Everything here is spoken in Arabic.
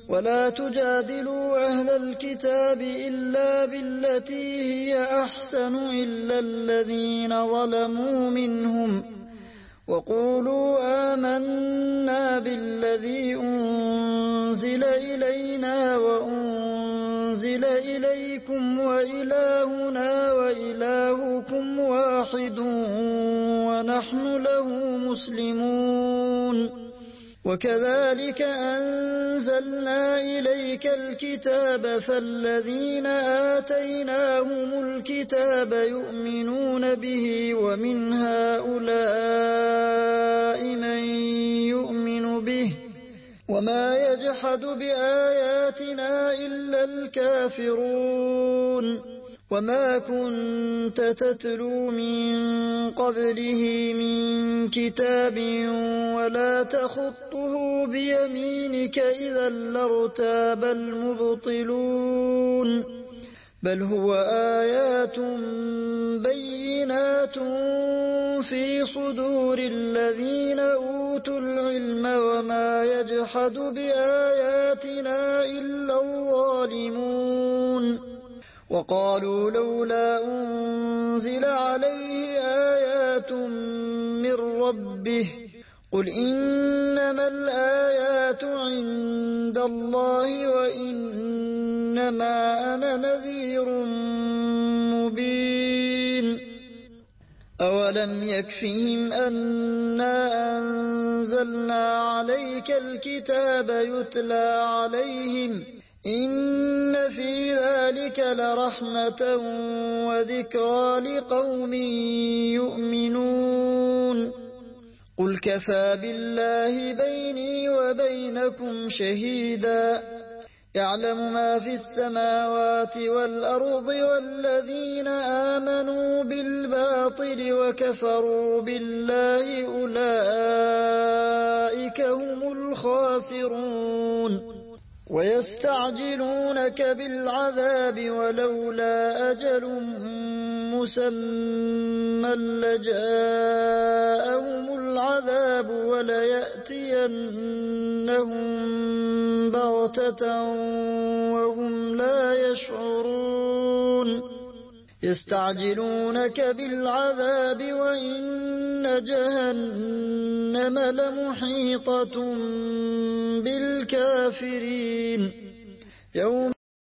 ولا تجادلوا أهل الكتاب إلا بالتي هي أحسن إلا الذين ظلموا منهم وقولوا آمنا بالذي أنزل إلينا وأنزل إليكم وإلهنا وإلهكم واحد ونحن له مسلمون وكذلك أنزلنا إليك الكتاب فالذين آتيناهم الكتاب يؤمنون به ومن هؤلاء من يؤمن به وما يجحد بآياتنا إلا الكافرون وما كنت تتلو من قبله من كتاب ولا تخطه بيمينك إذا لارتاب المبطلون بل هو آيات بينات في صدور الذين أوتوا العلم وما يجحد بآياتنا إلا الظالمون وقالوا لولا أنزل عليه آيات من ربه قل إنما الآيات عند الله وإنما أنا نذير مبين أولم يكفهم أنا أنزلنا عليك الكتاب يتلى عليهم إن في ذلك لرحمة وذكرى لقوم يؤمنون قل كفى بالله بيني وبينكم شهيدا يعلم ما في السماوات والأرض والذين آمنوا بالباطل وكفروا بالله أولئك هم الخاسرون ويستعجلونك بالعذاب ولولا أجل مسمى لجاءهم العذاب وليأتينهم بغتة وهم لا يشعرون يستعجلونك بالعذاب وإن جهنم لمحيطة بالكافرين يوم